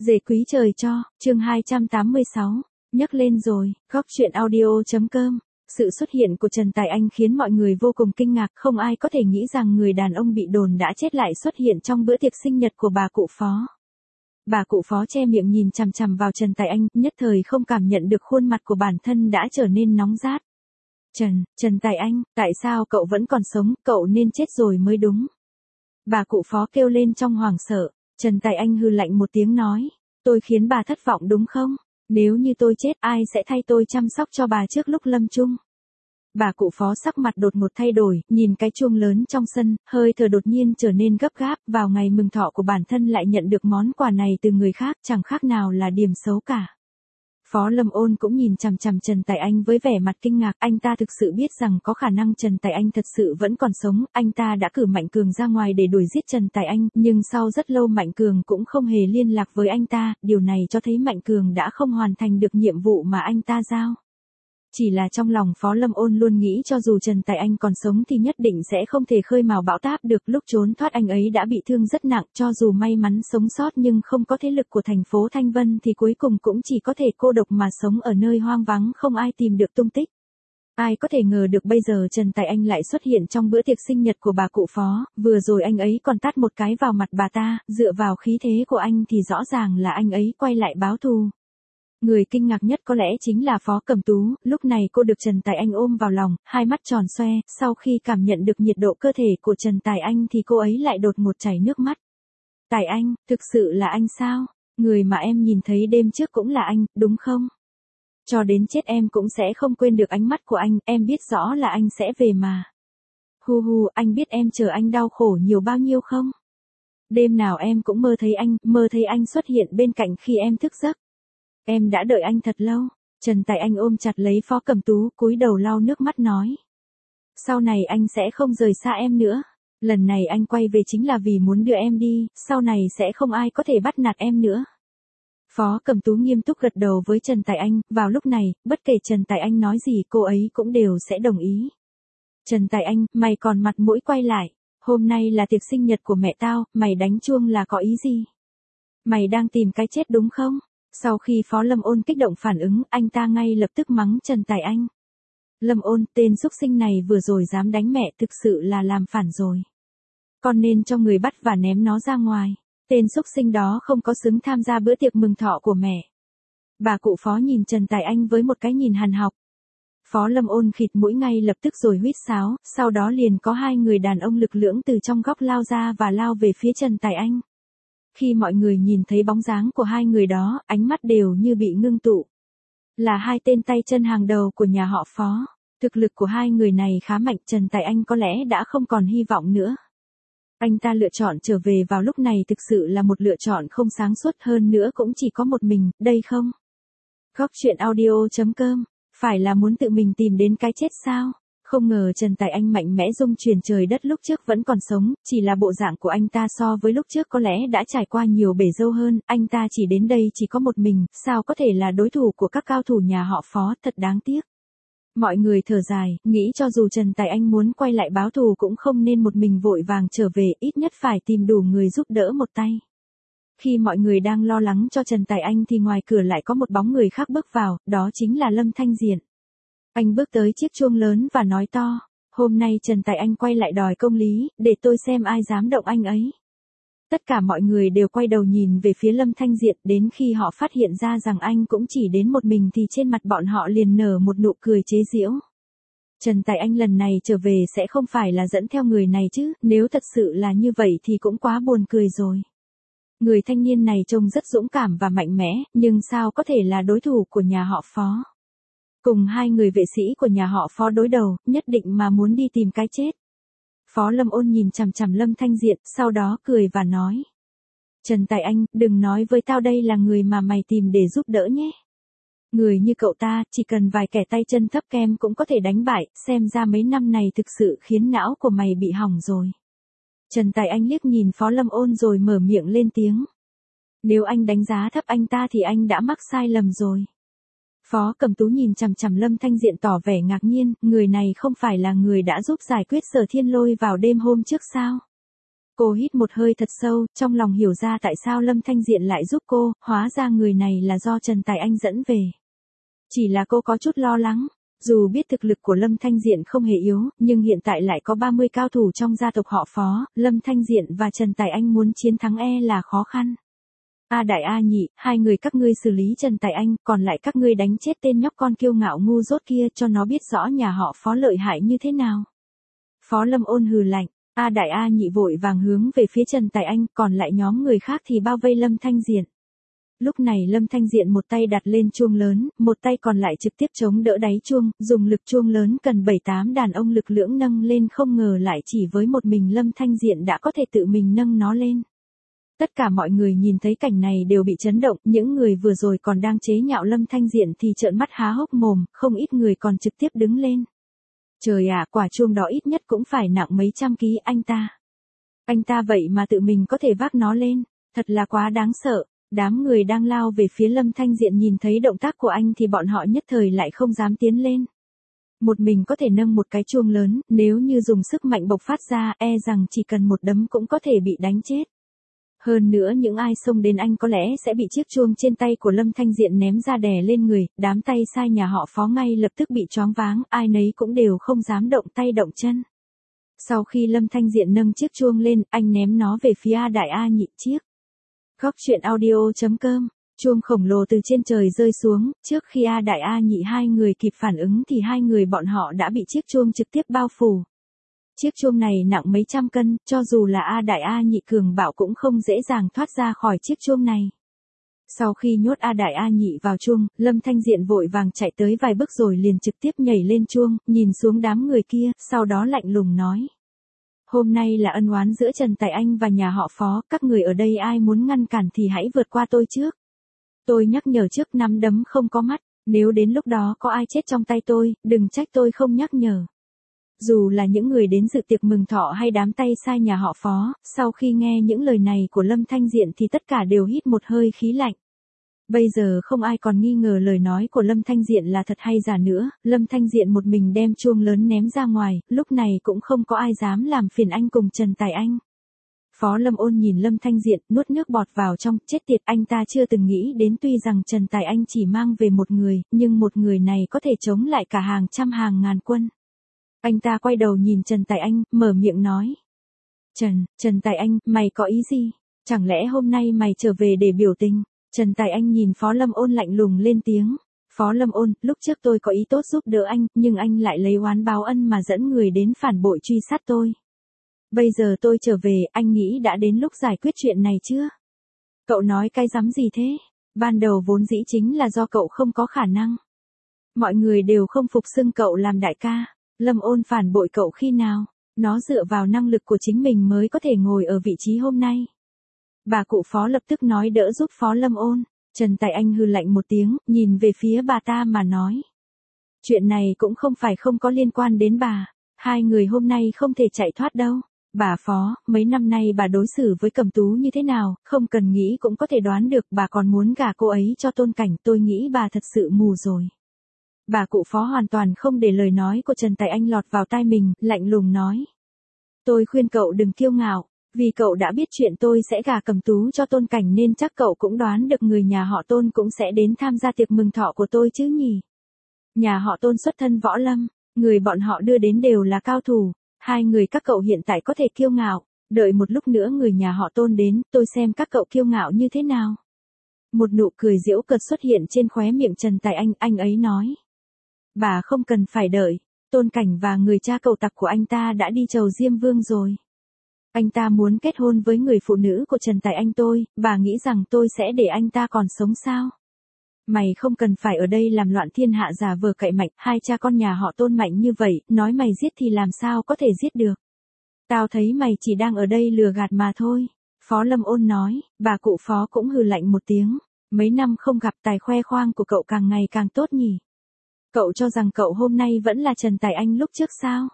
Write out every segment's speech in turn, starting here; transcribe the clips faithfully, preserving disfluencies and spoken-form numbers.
Dề quý trời cho, chương hai trăm tám mươi sáu, nhấc lên rồi, góc truyện audio.com. Sự xuất hiện của Trần Tài Anh khiến mọi người vô cùng kinh ngạc, không ai có thể nghĩ rằng người đàn ông bị đồn đã chết lại xuất hiện trong bữa tiệc sinh nhật của bà cụ Phó. Bà cụ Phó che miệng nhìn chằm chằm vào Trần Tài Anh, nhất thời không cảm nhận được khuôn mặt của bản thân đã trở nên nóng rát. Trần, Trần Tài Anh, tại sao cậu vẫn còn sống, cậu nên chết rồi mới đúng. Bà cụ Phó kêu lên trong hoảng sợ. Trần Tài Anh hừ lạnh một tiếng nói, tôi khiến bà thất vọng đúng không? Nếu như tôi chết ai sẽ thay tôi chăm sóc cho bà trước lúc lâm chung? Bà cụ Phó sắc mặt đột ngột thay đổi, nhìn cái chuông lớn trong sân, hơi thở đột nhiên trở nên gấp gáp, vào ngày mừng thọ của bản thân lại nhận được món quà này từ người khác, chẳng khác nào là điểm xấu cả. Phó Lâm Ôn cũng nhìn chằm chằm Trần Tài Anh với vẻ mặt kinh ngạc, anh ta thực sự biết rằng có khả năng Trần Tài Anh thật sự vẫn còn sống, anh ta đã cử Mạnh Cường ra ngoài để đuổi giết Trần Tài Anh, nhưng sau rất lâu Mạnh Cường cũng không hề liên lạc với anh ta, điều này cho thấy Mạnh Cường đã không hoàn thành được nhiệm vụ mà anh ta giao. Chỉ là trong lòng Phó Lâm Ôn luôn nghĩ cho dù Trần Tài Anh còn sống thì nhất định sẽ không thể khơi mào bão táp được, lúc trốn thoát anh ấy đã bị thương rất nặng, cho dù may mắn sống sót nhưng không có thế lực của thành phố Thanh Vân thì cuối cùng cũng chỉ có thể cô độc mà sống ở nơi hoang vắng không ai tìm được tung tích. Ai có thể ngờ được bây giờ Trần Tài Anh lại xuất hiện trong bữa tiệc sinh nhật của bà cụ Phó, vừa rồi anh ấy còn tát một cái vào mặt bà ta, dựa vào khí thế của anh thì rõ ràng là anh ấy quay lại báo thù. Người kinh ngạc nhất có lẽ chính là Phó Cẩm Tú, lúc này cô được Trần Tài Anh ôm vào lòng, hai mắt tròn xoe, sau khi cảm nhận được nhiệt độ cơ thể của Trần Tài Anh thì cô ấy lại đột ngột chảy nước mắt. Tài Anh, thực sự là anh sao? Người mà em nhìn thấy đêm trước cũng là anh, đúng không? Cho đến chết em cũng sẽ không quên được ánh mắt của anh, em biết rõ là anh sẽ về mà. Hu hu, anh biết em chờ anh đau khổ nhiều bao nhiêu không? Đêm nào em cũng mơ thấy anh, mơ thấy anh xuất hiện bên cạnh khi em thức giấc. Em đã đợi anh thật lâu. Trần Tài Anh ôm chặt lấy Phó Cẩm Tú, cúi đầu lau nước mắt nói. Sau này anh sẽ không rời xa em nữa. Lần này anh quay về chính là vì muốn đưa em đi, sau này sẽ không ai có thể bắt nạt em nữa. Phó Cẩm Tú nghiêm túc gật đầu với Trần Tài Anh, vào lúc này, bất kể Trần Tài Anh nói gì cô ấy cũng đều sẽ đồng ý. Trần Tài Anh, mày còn mặt mũi quay lại. Hôm nay là tiệc sinh nhật của mẹ tao, mày đánh chuông là có ý gì? Mày đang tìm cái chết đúng không? Sau khi Phó Lâm Ôn kích động phản ứng, anh ta ngay lập tức mắng Trần Tài Anh. Lâm Ôn, tên xúc sinh này vừa rồi dám đánh mẹ thực sự là làm phản rồi. Con nên cho người bắt và ném nó ra ngoài. Tên xúc sinh đó không có xứng tham gia bữa tiệc mừng thọ của mẹ. Bà cụ Phó nhìn Trần Tài Anh với một cái nhìn hằn học. Phó Lâm Ôn khịt mũi ngay lập tức rồi huýt sáo, sau đó liền có hai người đàn ông lực lưỡng từ trong góc lao ra và lao về phía Trần Tài Anh. Khi mọi người nhìn thấy bóng dáng của hai người đó, ánh mắt đều như bị ngưng tụ. Là hai tên tay chân hàng đầu của nhà họ Phó. Thực lực của hai người này khá mạnh, Trần Tài Anh có lẽ đã không còn hy vọng nữa. Anh ta lựa chọn trở về vào lúc này thực sự là một lựa chọn không sáng suốt, hơn nữa cũng chỉ có một mình, đây không? Góc truyện audio.com, phải là muốn tự mình tìm đến cái chết sao? Không ngờ Trần Tài Anh mạnh mẽ rung chuyển trời đất lúc trước vẫn còn sống, chỉ là bộ dạng của anh ta so với lúc trước có lẽ đã trải qua nhiều bể dâu hơn, anh ta chỉ đến đây chỉ có một mình, sao có thể là đối thủ của các cao thủ nhà họ Phó, thật đáng tiếc. Mọi người thở dài, nghĩ cho dù Trần Tài Anh muốn quay lại báo thù cũng không nên một mình vội vàng trở về, ít nhất phải tìm đủ người giúp đỡ một tay. Khi mọi người đang lo lắng cho Trần Tài Anh thì ngoài cửa lại có một bóng người khác bước vào, đó chính là Lâm Thanh Diện. Anh bước tới chiếc chuông lớn và nói to, hôm nay Trần Tài Anh quay lại đòi công lý, để tôi xem ai dám động anh ấy. Tất cả mọi người đều quay đầu nhìn về phía Lâm Thanh Diện, đến khi họ phát hiện ra rằng anh cũng chỉ đến một mình thì trên mặt bọn họ liền nở một nụ cười chế giễu. Trần Tài Anh lần này trở về sẽ không phải là dẫn theo người này chứ, nếu thật sự là như vậy thì cũng quá buồn cười rồi. Người thanh niên này trông rất dũng cảm và mạnh mẽ, nhưng sao có thể là đối thủ của nhà họ Phó. Cùng hai người vệ sĩ của nhà họ Phó đối đầu, nhất định mà muốn đi tìm cái chết. Phó Lâm Ôn nhìn chằm chằm Lâm Thanh Diện, sau đó cười và nói. Trần Tài Anh, đừng nói với tao đây là người mà mày tìm để giúp đỡ nhé. Người như cậu ta, chỉ cần vài kẻ tay chân thấp kem cũng có thể đánh bại, xem ra mấy năm này thực sự khiến não của mày bị hỏng rồi. Trần Tài Anh liếc nhìn Phó Lâm Ôn rồi mở miệng lên tiếng. Nếu anh đánh giá thấp anh ta thì anh đã mắc sai lầm rồi. Phó Cẩm Tú nhìn chằm chằm Lâm Thanh Diện tỏ vẻ ngạc nhiên, người này không phải là người đã giúp giải quyết Sở Thiên Lôi vào đêm hôm trước sao? Cô hít một hơi thật sâu, trong lòng hiểu ra tại sao Lâm Thanh Diện lại giúp cô, hóa ra người này là do Trần Tài Anh dẫn về. Chỉ là cô có chút lo lắng, dù biết thực lực của Lâm Thanh Diện không hề yếu, nhưng hiện tại lại có ba mươi cao thủ trong gia tộc họ Phó, Lâm Thanh Diện và Trần Tài Anh muốn chiến thắng e là khó khăn. A đại A nhị, hai người các ngươi xử lý Trần Tài Anh, còn lại các ngươi đánh chết tên nhóc con kiêu ngạo ngu dốt kia cho nó biết rõ nhà họ Phó lợi hại như thế nào. Phó Lâm Ôn hừ lạnh. A đại A nhị vội vàng hướng về phía Trần Tài Anh, còn lại nhóm người khác thì bao vây Lâm Thanh Diện. Lúc này Lâm Thanh Diện một tay đặt lên chuông lớn, một tay còn lại trực tiếp chống đỡ đáy chuông, dùng lực chuông lớn cần bảy tám đàn ông lực lưỡng nâng lên, không ngờ lại chỉ với một mình Lâm Thanh Diện đã có thể tự mình nâng nó lên. Tất cả mọi người nhìn thấy cảnh này đều bị chấn động, những người vừa rồi còn đang chế nhạo Lâm Thanh Diện thì trợn mắt há hốc mồm, không ít người còn trực tiếp đứng lên. Trời ạ, quả chuông đó ít nhất cũng phải nặng mấy trăm ký anh ta. Anh ta vậy mà tự mình có thể vác nó lên, thật là quá đáng sợ. Đám người đang lao về phía Lâm Thanh Diện nhìn thấy động tác của anh thì bọn họ nhất thời lại không dám tiến lên. Một mình có thể nâng một cái chuông lớn, nếu như dùng sức mạnh bộc phát ra, e rằng chỉ cần một đấm cũng có thể bị đánh chết. Hơn nữa những ai xông đến anh có lẽ sẽ bị chiếc chuông trên tay của Lâm Thanh Diện ném ra đè lên người, đám tay sai nhà họ Phó ngay lập tức bị choáng váng, ai nấy cũng đều không dám động tay động chân. Sau khi Lâm Thanh Diện nâng chiếc chuông lên, anh ném nó về phía A đại A nhị chiếc. Góc truyện audio chấm com, chuông khổng lồ từ trên trời rơi xuống, trước khi A đại A nhị hai người kịp phản ứng thì hai người bọn họ đã bị chiếc chuông trực tiếp bao phủ. Chiếc chuông này nặng mấy trăm cân, cho dù là A đại A nhị cường bạo cũng không dễ dàng thoát ra khỏi chiếc chuông này. Sau khi nhốt A đại A nhị vào chuông, Lâm Thanh Diện vội vàng chạy tới vài bước rồi liền trực tiếp nhảy lên chuông, nhìn xuống đám người kia, sau đó lạnh lùng nói. Hôm nay là ân oán giữa Trần Tài Anh và nhà họ Phó, các người ở đây ai muốn ngăn cản thì hãy vượt qua tôi trước. Tôi nhắc nhở trước, nắm đấm không có mắt, nếu đến lúc đó có ai chết trong tay tôi, đừng trách tôi không nhắc nhở. Dù là những người đến dự tiệc mừng thọ hay đám tay sai nhà họ Phó, sau khi nghe những lời này của Lâm Thanh Diện thì tất cả đều hít một hơi khí lạnh. Bây giờ không ai còn nghi ngờ lời nói của Lâm Thanh Diện là thật hay giả nữa, Lâm Thanh Diện một mình đem chuông lớn ném ra ngoài, lúc này cũng không có ai dám làm phiền anh cùng Trần Tài Anh. Phó Lâm Ôn nhìn Lâm Thanh Diện, nuốt nước bọt vào trong, chết tiệt, anh ta chưa từng nghĩ đến tuy rằng Trần Tài Anh chỉ mang về một người, nhưng một người này có thể chống lại cả hàng trăm hàng ngàn quân. Anh ta quay đầu nhìn Trần Tài Anh, mở miệng nói. Trần, Trần Tài Anh, mày có ý gì? Chẳng lẽ hôm nay mày trở về để biểu tình? Trần Tài Anh nhìn Phó Lâm Ôn lạnh lùng lên tiếng. Phó Lâm Ôn, lúc trước tôi có ý tốt giúp đỡ anh, nhưng anh lại lấy oán báo ân mà dẫn người đến phản bội truy sát tôi. Bây giờ tôi trở về, anh nghĩ đã đến lúc giải quyết chuyện này chưa? Cậu nói cái rắm gì thế? Ban đầu vốn dĩ chính là do cậu không có khả năng. Mọi người đều không phục xưng cậu làm đại ca. Lâm Ôn phản bội cậu khi nào? Nó dựa vào năng lực của chính mình mới có thể ngồi ở vị trí hôm nay. Bà cụ Phó lập tức nói đỡ giúp Phó Lâm Ôn. Trần Tài Anh hừ lạnh một tiếng, nhìn về phía bà ta mà nói. Chuyện này cũng không phải không có liên quan đến bà. Hai người hôm nay không thể chạy thoát đâu. Bà Phó, mấy năm nay bà đối xử với Cẩm Tú như thế nào, không cần nghĩ cũng có thể đoán được, bà còn muốn gả cô ấy cho Tôn Cảnh, tôi nghĩ bà thật sự mù rồi. Bà cụ Phó hoàn toàn không để lời nói của Trần Tài Anh lọt vào tai mình, lạnh lùng nói. Tôi khuyên cậu đừng kiêu ngạo, vì cậu đã biết chuyện tôi sẽ gả Cẩm Tú cho Tôn Cảnh nên chắc cậu cũng đoán được người nhà họ Tôn cũng sẽ đến tham gia tiệc mừng thọ của tôi chứ nhỉ. Nhà họ Tôn xuất thân võ lâm, người bọn họ đưa đến đều là cao thủ, hai người các cậu hiện tại có thể kiêu ngạo, đợi một lúc nữa người nhà họ Tôn đến, tôi xem các cậu kiêu ngạo như thế nào. Một nụ cười giễu cợt xuất hiện trên khóe miệng Trần Tài Anh, anh ấy nói. Bà không cần phải đợi, Tôn Cảnh và người cha cậu tặc của anh ta đã đi chầu Diêm Vương rồi. Anh ta muốn kết hôn với người phụ nữ của Trần Tài Anh tôi, bà nghĩ rằng tôi sẽ để anh ta còn sống sao? Mày không cần phải ở đây làm loạn thiên hạ giả vờ cậy mạnh, hai cha con nhà họ Tôn mạnh như vậy, nói mày giết thì làm sao có thể giết được. Tao thấy mày chỉ đang ở đây lừa gạt mà thôi. Phó Lâm Ôn nói, bà cụ Phó cũng hừ lạnh một tiếng. Mấy năm không gặp tài khoe khoang của cậu càng ngày càng tốt nhỉ. Cậu cho rằng cậu hôm nay vẫn là Trần Tài Anh lúc trước sao?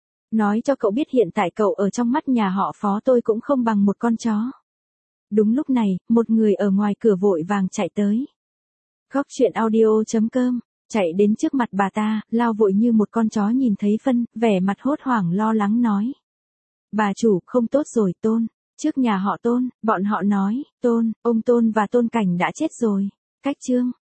Nói cho cậu biết hiện tại cậu ở trong mắt nhà họ Phó tôi cũng không bằng một con chó. Đúng lúc này, một người ở ngoài cửa vội vàng chạy tới. Góc truyện audio chấm com, chạy đến trước mặt bà ta, lao vội như một con chó nhìn thấy phân, vẻ mặt hốt hoảng lo lắng nói. Bà chủ, không tốt rồi Tôn. Trước nhà họ Tôn, bọn họ nói, Tôn, ông Tôn và Tôn Cảnh đã chết rồi. Cách chương